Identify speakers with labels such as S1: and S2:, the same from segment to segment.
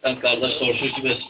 S1: Sən qardaş soruşur ki, bəs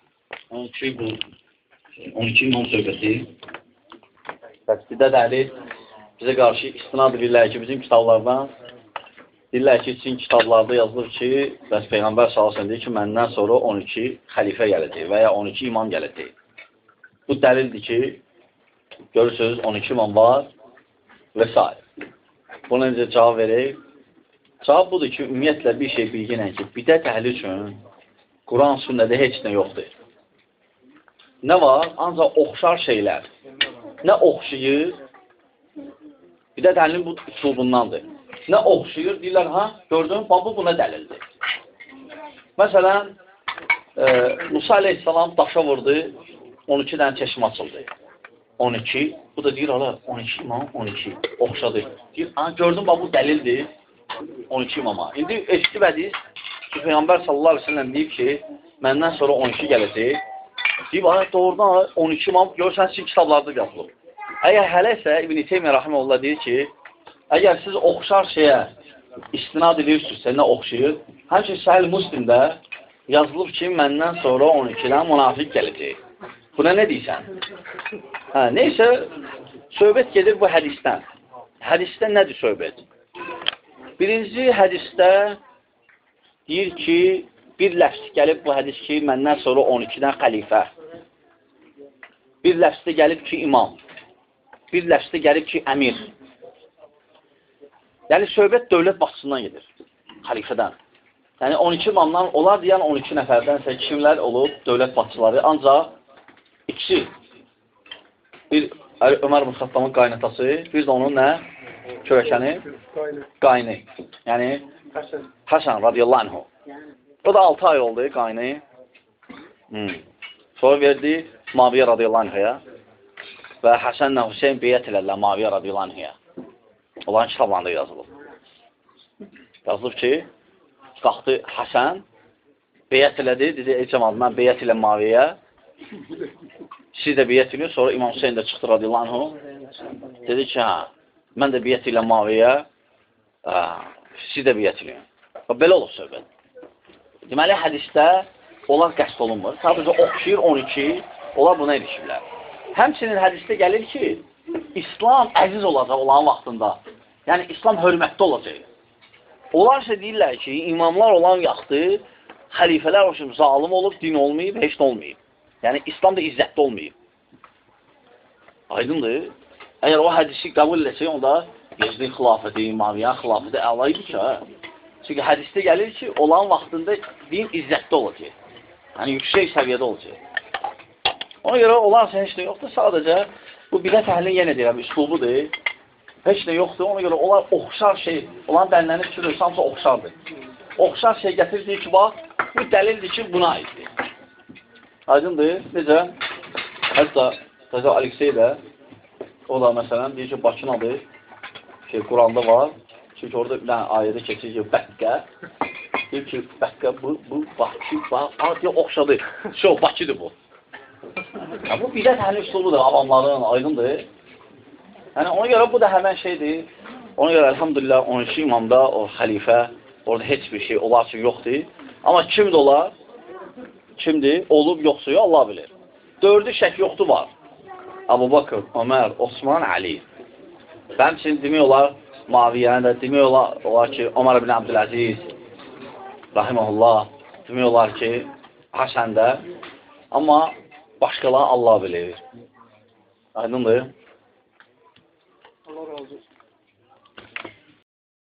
S1: 12 imam söhbəti. Bəs bidə dəlil bizə qarşı istinad edirlər ki, bizim kitablardan deyirlər ki, sizin kitablarda yazılır ki, bəs Peyğəmbər sallallahu deyir ki, məndən sonra 12 xəlifə gələcək və ya 12 imam gələcək. Bu dəlildir ki, görürsünüz 12 imam var və s. Buna necə cavab verək? Cavab budur ki, ümumiyyətlə bir şey bilginən ki, bidət əhli üçün Quran sünnədə heç nə yoxdur. Nə var? Ancaq oxşar şeylər. Nə oxşayır? Bidət əhlinin bu üslubundandır. Nə oxşayır? Deyirlər, ha, gördün, bu buna dəlildir. Məsələn, Musa aleyhissalam daşa vurdu, 12 dənə çeşmə açıldı. 12, bu da deyir, 12 imam, 12, oxşadı. Deyir, ha, gördün, bu dəlildir. 12 imama. İndi eşitib hədis ki, Peyğəmbər sallallahu aleyhi ve sellem deyib ki, məndən sonra 12 gələcək. Deyib, doğrudan 12 imam görürsən sizin kitablarda yazılıb. Əgər hələ isə İbn-i Teymiyyə rahimehullah deyir ki, əgər siz oxşar şeyə istinad edirsinizsə, nə oxşayır? Həmçinin Səhih Müslimdə yazılıb ki, məndən sonra 12-dən münafiq gələcək. Buna nə deyirsən? Neysə, söhbət gedir bu hədisdən. Hədisdə nədir söhbət? Birinci hədisdə deyir ki, bir ləfs gəlib bu hədis ki, məndən sonra 12-dən xəlifə. Bir ləfsdə gəlib ki, imam. Bir ləfsdə gəlib ki, əmir. Yəni, söhbət dövlət başçısından gedir, xəlifədən. Yəni, 12 imamdan, onlar deyən 12 nəfərdənsə kimlər olub, dövlət başçıları, ancaq ikisi. Bir Ömər ibn Xattabın qaynatası, bir də onun nə? Körəkəni? Qayni. Yəni, Həsən radiyallahu anhu. O da 6 ay oldu, qayni. Sonra verdi Muaviyyə radiyallahu anhuya və Həsənlə Hüseyin beyyət elərlər Muaviyyə radiyallahu anhuya. Onların kitablarında yazılıb. Yazılıb ki, qalxdı Həsən, beyyət elədi, dedi, ey cəmaat, mən beyyət ilə Muaviyyəyə, siz də beyyət eləyin, sonra İmam Hüseyin də çıxdı radiyallahu anhu, dedi ki, mən də beyyət ilə Muaviyyəyə, siz də beyyət eləyin. Belə olub söhbət. Deməli, hədisdə onlar qəsd olunmur. Sadəcə oxşayır 12, onlar buna erişirlər. Həmçinin hədisdə gəlir ki, İslam əziz olacaq olan vaxtında. Yəni, İslam hörmətli olacaq. Onlar isə deyirlər ki, imamlar olan yaxdı, xəlifələr olsun, zalim olub, din olmayıb, heç nə olmayıb. Yəni, İslam da izzətli olmayıb. Aydındır. Əgər o hədisi qəbul edəcək, onda Yezdin xilafəti, İmamiyyən xilafəti əla idi ki, çünki hədisdə gəlir ki, olan vaxtında din izzətli olacaq. Yəni, yüksək səviyyədə olacaq. Ona görə olarsa heç nə yoxdur, sadəcə bu bidət əhlinin yenə deyirəm, üslubudur. Heç nə yoxdur, ona görə onlar oxşar şey, olan dəliləni fikirdir, hamısı oxşardır. Oxşar şey gətirdiyi ki, bax, bu dəlildir ki, buna aiddir. Aydındır, necə? Hətta Təzə Aleksey də, o da məsələn, deyir ki, Bakınadır, ki, Quranda var, çünki orada bir dənə ayədə keçir ki, Bəqqə, deyir ki, Bəqqə, bu, Bakı, deyir, oxşadı, Bakıdır bu. Bu bidət əhlinin üslubudur, avamların, aydındır. Yəni, ona görə bu da həmən şeydir. Ona görə, elhamdülillah, 12 imamda, o xəlifə, orada heç bir şey olar ki, yoxdur. Amma kimdir olar? Kimdir? Olub, yoxsa yox, Allah bilir. 4-ü şək yoxdur var. Əbu Bakır, Ömər, Osman, Ali. Həmçinin demək olar, Muaviyyəni də, demək olar ki, Ömər ibn Abdüləziz, rahiməhullah, demək olar ki, Həsən də. Amma başqaları Allah bilir. Aydındır. Allah razı olsun.